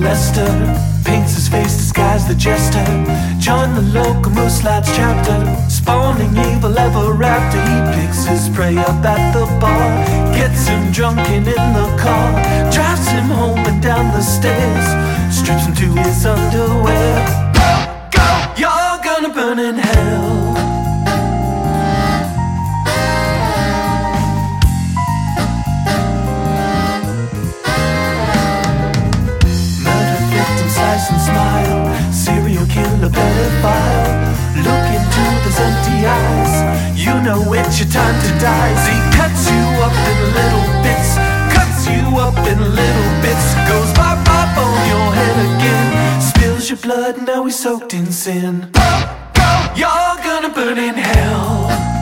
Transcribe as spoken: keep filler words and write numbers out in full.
arrestor paints his face, disguise the jester. Join the local Muslims chapter, spawning evil ever after. He picks his prey up at the bar, gets him drunk and in the car, drives him home and down the stairs, strips him to his underwear. Go, go, you're gonna burn in hell. Slice and smile, serial killer pedophile. Look into those empty eyes, you know it's your time to die. He cuts you up in little bits, cuts you up in little bits, goes bop bop on your head again, spills your blood, now he's soaked in sin. Go, go, you're gonna burn in hell.